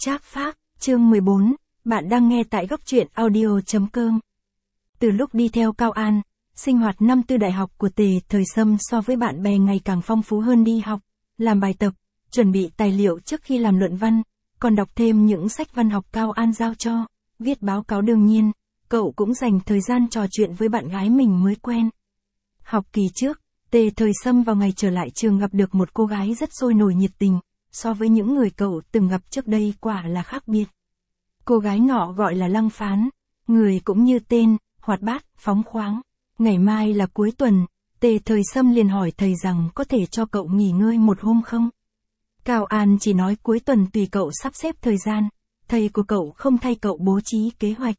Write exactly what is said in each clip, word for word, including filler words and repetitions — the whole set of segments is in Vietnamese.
Trác Phác, chương mười bốn, bạn đang nghe tại góc truyện audio chấm com. Từ lúc đi theo Cao An, sinh hoạt năm tư đại học của Tề Thời Sâm so với bạn bè ngày càng phong phú hơn đi học, làm bài tập, chuẩn bị tài liệu trước khi làm luận văn, còn đọc thêm những sách văn học Cao An giao cho, viết báo cáo đương nhiên, cậu cũng dành thời gian trò chuyện với bạn gái mình mới quen. Học kỳ trước, Tề Thời Sâm vào ngày trở lại trường gặp được một cô gái rất sôi nổi nhiệt tình, so với những người cậu từng gặp trước đây quả là khác biệt. Cô gái nọ gọi là Lăng Phán, người cũng như tên, hoạt bát, phóng khoáng. Ngày mai là cuối tuần, Tề Thời Sâm liền hỏi thầy rằng có thể cho cậu nghỉ ngơi một hôm không? Cao An chỉ nói cuối tuần tùy cậu sắp xếp thời gian, thầy của cậu không thay cậu bố trí kế hoạch.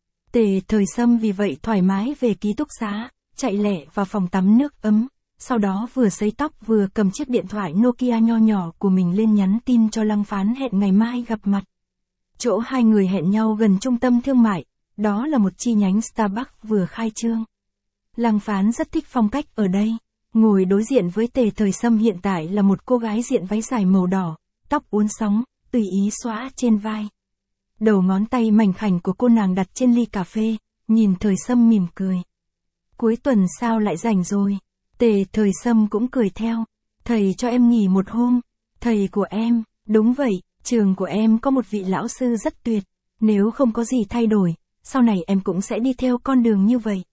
Tề Thời Sâm vì vậy thoải mái về ký túc xá, chạy lẹ vào phòng tắm nước ấm, sau đó vừa sấy tóc vừa cầm chiếc điện thoại Nokia nho nhỏ của mình lên nhắn tin cho Lăng Phán hẹn ngày mai gặp mặt. Chỗ hai người hẹn nhau gần trung tâm thương mại, đó là một chi nhánh Starbucks vừa khai trương. Lăng Phán rất thích phong cách ở đây, ngồi đối diện với Tề Thời Sâm hiện tại là một cô gái diện váy dài màu đỏ, tóc uốn sóng, tùy ý xõa trên vai. Đầu ngón tay mảnh khảnh của cô nàng đặt trên ly cà phê, nhìn Thời Sâm mỉm cười. Cuối tuần sao lại rảnh rồi? Tề Thời Sâm cũng cười theo. Thầy cho em nghỉ một hôm. Thầy của em, đúng vậy, trường của em có một vị lão sư rất tuyệt. Nếu không có gì thay đổi, sau này em cũng sẽ đi theo con đường như vậy.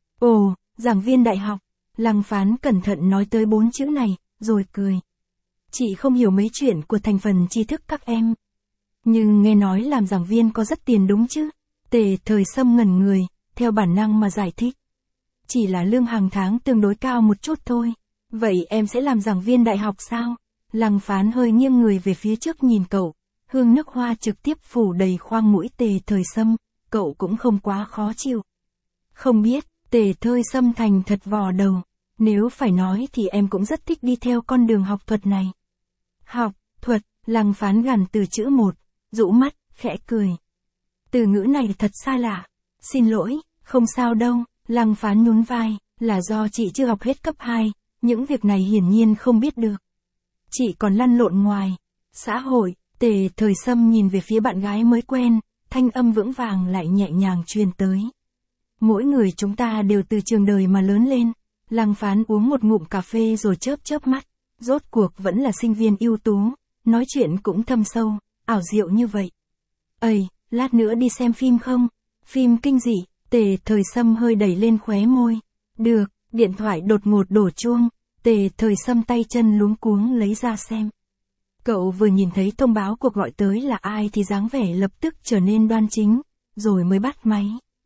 Ồ, giảng viên đại học. Lăng Phán cẩn thận nói tới bốn chữ này, rồi cười. Chị không hiểu mấy chuyện của thành phần tri thức các em. Nhưng nghe nói làm giảng viên có rất tiền đúng chứ? Tề Thời Sâm ngẩn người, theo bản năng mà giải thích. Chỉ là lương hàng tháng tương đối cao một chút thôi. Vậy em sẽ làm giảng viên đại học sao? Lăng Phán hơi nghiêng người về phía trước nhìn cậu. Hương nước hoa trực tiếp phủ đầy khoang mũi Tề Thời Sâm. Cậu cũng không quá khó chịu. Không biết, Tề Thời Sâm thành thật vò đầu. Nếu phải nói thì em cũng rất thích đi theo con đường học thuật này. Học, thuật, Lăng Phán gằn từ chữ một, rũ mắt, khẽ cười. Từ ngữ này thật xa lạ. Xin lỗi, không sao đâu. Lăng Phán nhún vai, là do chị chưa học hết cấp hai, những việc này hiển nhiên không biết được. Chị còn lăn lộn ngoài xã hội. Tề Thời Sâm nhìn về phía bạn gái mới quen, thanh âm vững vàng lại nhẹ nhàng truyền tới. Mỗi người chúng ta đều từ trường đời mà lớn lên. Lăng Phán uống một ngụm cà phê rồi chớp chớp mắt, rốt cuộc vẫn là sinh viên ưu tú, nói chuyện cũng thâm sâu, ảo diệu như vậy. Ây, lát nữa đi xem phim không? Phim kinh dị. Tề Thời Sâm hơi đẩy lên khóe môi. Được, điện thoại đột ngột đổ chuông, Tề Thời Sâm tay chân luống cuống lấy ra xem. Cậu vừa nhìn thấy thông báo cuộc gọi tới là ai thì dáng vẻ lập tức trở nên đoan chính, rồi mới bắt máy.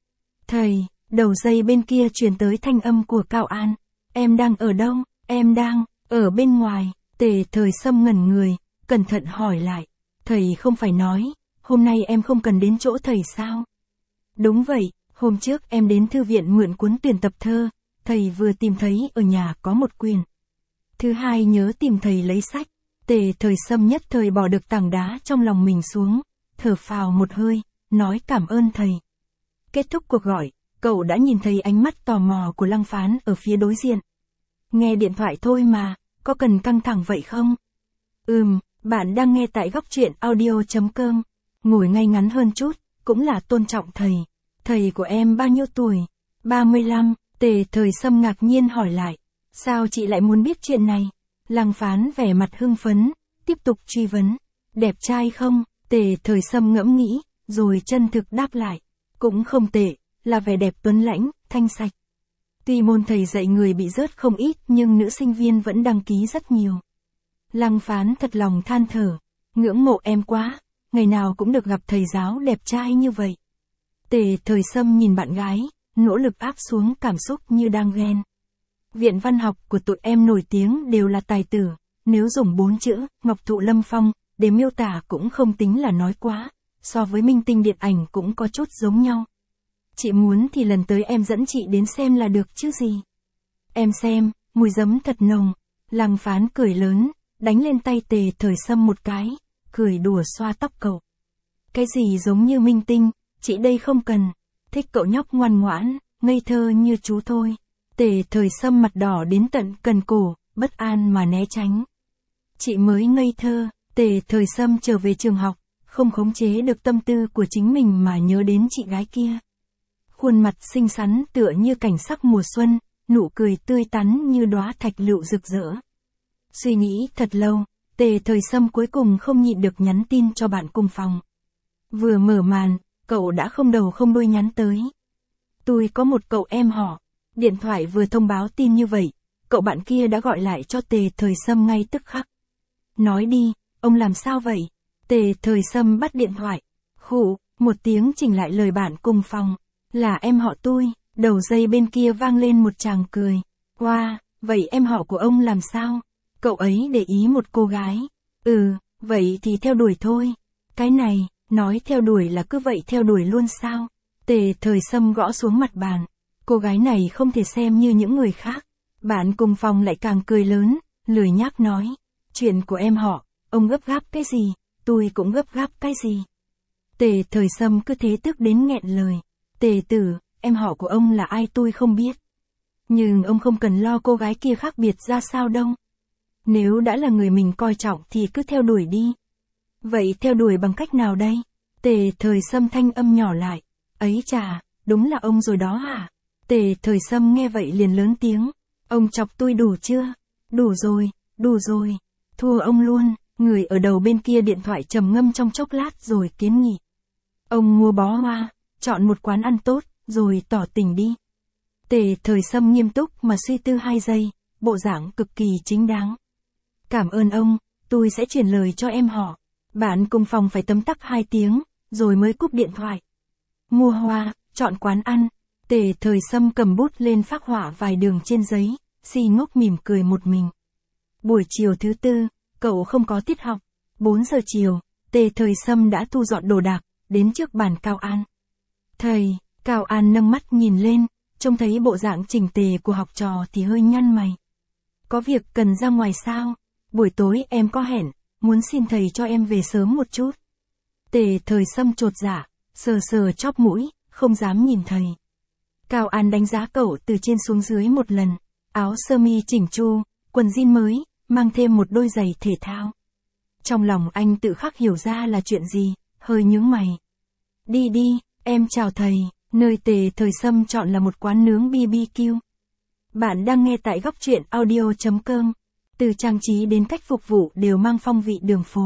Thầy, đầu dây bên kia truyền tới thanh âm của Cao An. Em đang ở đâu? Em đang, ở bên ngoài. Tề Thời Sâm ngẩn người, cẩn thận hỏi lại. Thầy không phải nói, hôm nay em không cần đến chỗ thầy sao? Đúng vậy. Hôm trước em đến thư viện mượn cuốn tuyển tập thơ, thầy vừa tìm thấy ở nhà có một quyển. Thứ hai nhớ tìm thầy lấy sách. Tề Thời Sâm nhất thời bỏ được tảng đá trong lòng mình xuống, thở phào một hơi, nói cảm ơn thầy. Kết thúc cuộc gọi, cậu đã nhìn thấy ánh mắt tò mò của Lăng Phán ở phía đối diện. Nghe điện thoại thôi mà, có cần căng thẳng vậy không? Ừm, bạn đang nghe tại góc truyện audio chấm com. Ngồi ngay ngắn hơn chút, cũng là tôn trọng thầy. Thầy của em bao nhiêu tuổi? ba mươi lăm, Tề Thời Sâm ngạc nhiên hỏi lại. Sao chị lại muốn biết chuyện này? Lăng Phán vẻ mặt hưng phấn, tiếp tục truy vấn. Đẹp trai không? Tề Thời Sâm ngẫm nghĩ, rồi chân thực đáp lại. Cũng không tệ, là vẻ đẹp tuấn lãnh, thanh sạch. Tuy môn thầy dạy người bị rớt không ít nhưng nữ sinh viên vẫn đăng ký rất nhiều. Lăng Phán thật lòng than thở. Ngưỡng mộ em quá, ngày nào cũng được gặp thầy giáo đẹp trai như vậy. Tề Thời Sâm nhìn bạn gái, nỗ lực áp xuống cảm xúc như đang ghen. Viện văn học của tụi em nổi tiếng đều là tài tử, nếu dùng bốn chữ, Ngọc Thụ Lâm Phong, để miêu tả cũng không tính là nói quá, so với minh tinh điện ảnh cũng có chút giống nhau. Chị muốn thì lần tới em dẫn chị đến xem là được chứ gì. Em xem, mùi giấm thật nồng. Lăng Phán cười lớn, đánh lên tay Tề Thời Sâm một cái, cười đùa xoa tóc cậu. Cái gì giống như minh tinh? Chị đây không cần, thích cậu nhóc ngoan ngoãn, ngây thơ như chú thôi. Tề Thời Sâm mặt đỏ đến tận cần cổ, bất an mà né tránh. Chị mới ngây thơ. Tề Thời Sâm trở về trường học, không khống chế được tâm tư của chính mình mà nhớ đến chị gái kia. Khuôn mặt xinh xắn tựa như cảnh sắc mùa xuân, nụ cười tươi tắn như đóa thạch lựu rực rỡ. Suy nghĩ thật lâu, Tề Thời Sâm cuối cùng không nhịn được nhắn tin cho bạn cùng phòng. Vừa mở màn, cậu đã không đầu không đuôi nhắn tới. Tôi có một cậu em họ. Điện thoại vừa thông báo tin như vậy, cậu bạn kia đã gọi lại cho Tề Thời Sâm ngay tức khắc. Nói đi, ông làm sao vậy? Tề Thời Sâm bắt điện thoại. Khụ, một tiếng chỉnh lại lời bạn cùng phòng. Là em họ tôi. Đầu dây bên kia vang lên một tràng cười. Wow, vậy em họ của ông làm sao? Cậu ấy để ý một cô gái. Ừ, vậy thì theo đuổi thôi. Cái này, nói theo đuổi là cứ vậy theo đuổi luôn sao? Tề Thời Sâm gõ xuống mặt bàn. Cô gái này không thể xem như những người khác. Bạn cùng phòng lại càng cười lớn, lười nhác nói. Chuyện của em họ, ông gấp gáp cái gì, tôi cũng gấp gáp cái gì. Tề Thời Sâm cứ thế tức đến nghẹn lời. Tề tử, em họ của ông là ai tôi không biết. Nhưng ông không cần lo cô gái kia khác biệt ra sao đâu. Nếu đã là người mình coi trọng thì cứ theo đuổi đi. Vậy theo đuổi bằng cách nào đây? Tề Thời Sâm thanh âm nhỏ lại. Ấy chà, đúng là ông rồi đó hả? Tề Thời Sâm nghe vậy liền lớn tiếng. Ông chọc tôi đủ chưa? Đủ rồi, đủ rồi. Thua ông luôn. Người ở đầu bên kia điện thoại trầm ngâm trong chốc lát rồi kiến nghị. Ông mua bó hoa, chọn một quán ăn tốt, rồi tỏ tình đi. Tề Thời Sâm nghiêm túc mà suy tư hai giây, bộ dạng cực kỳ chính đáng. Cảm ơn ông, tôi sẽ chuyển lời cho em họ. Bạn cùng phòng phải tấm tắc hai tiếng, rồi mới cúp điện thoại. Mua hoa, chọn quán ăn. Tề Thời Sâm cầm bút lên phác họa vài đường trên giấy, si ngốc mỉm cười một mình. Buổi chiều thứ tư, cậu không có tiết học. bốn giờ chiều, Tề Thời Sâm đã thu dọn đồ đạc, đến trước bàn Cao An. Thầy, Cao An nâng mắt nhìn lên, trông thấy bộ dạng chỉnh tề của học trò thì hơi nhăn mày. Có việc cần ra ngoài sao? Buổi tối em có hẹn, muốn xin thầy cho em về sớm một chút. Tề Thời Sâm chột dạ, sờ sờ chóp mũi, không dám nhìn thầy. Cao An đánh giá cậu từ trên xuống dưới một lần, áo sơ mi chỉnh chu, quần jean mới, mang thêm một đôi giày thể thao. Trong lòng anh tự khắc hiểu ra là chuyện gì, hơi nhướng mày. Đi đi, em chào thầy, nơi Tề Thời Sâm chọn là một quán nướng bê bê kiu. Bạn đang nghe tại góc truyện audio chấm com. Từ trang trí đến cách phục vụ đều mang phong vị đường phố.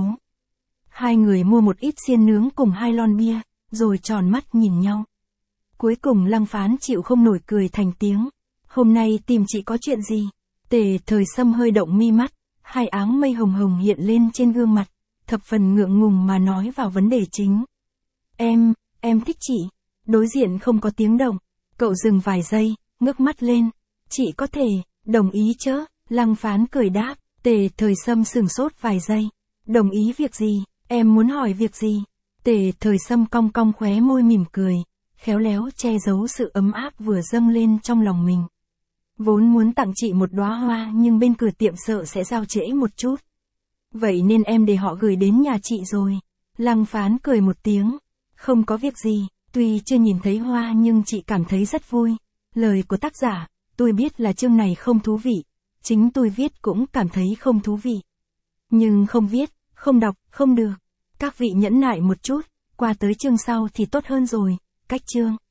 Hai người mua một ít xiên nướng cùng hai lon bia, rồi tròn mắt nhìn nhau. Cuối cùng Lăng Phán chịu không nổi cười thành tiếng. Hôm nay tìm chị có chuyện gì? Tề Thời Sâm hơi động mi mắt, hai áng mây hồng hồng hiện lên trên gương mặt, thập phần ngượng ngùng mà nói vào vấn đề chính. Em, em thích chị. Đối diện không có tiếng động. Cậu dừng vài giây, ngước mắt lên. Chị có thể, đồng ý chớ? Lăng Phán cười đáp. Tề Thời Sâm sửng sốt vài giây. Đồng ý việc gì? Em muốn hỏi việc gì? Tề Thời Sâm cong cong khóe môi mỉm cười, khéo léo che giấu sự ấm áp vừa dâng lên trong lòng mình. Vốn muốn tặng chị một đóa hoa nhưng bên cửa tiệm sợ sẽ giao trễ một chút. Vậy nên em để họ gửi đến nhà chị rồi. Lăng Phán cười một tiếng. Không có việc gì, tuy chưa nhìn thấy hoa nhưng chị cảm thấy rất vui. Lời của tác giả, tôi biết là chương này không thú vị. Chính tôi viết cũng cảm thấy không thú vị. Nhưng không viết, không đọc, không được. Các vị nhẫn nại một chút, qua tới chương sau thì tốt hơn rồi. Cách chương.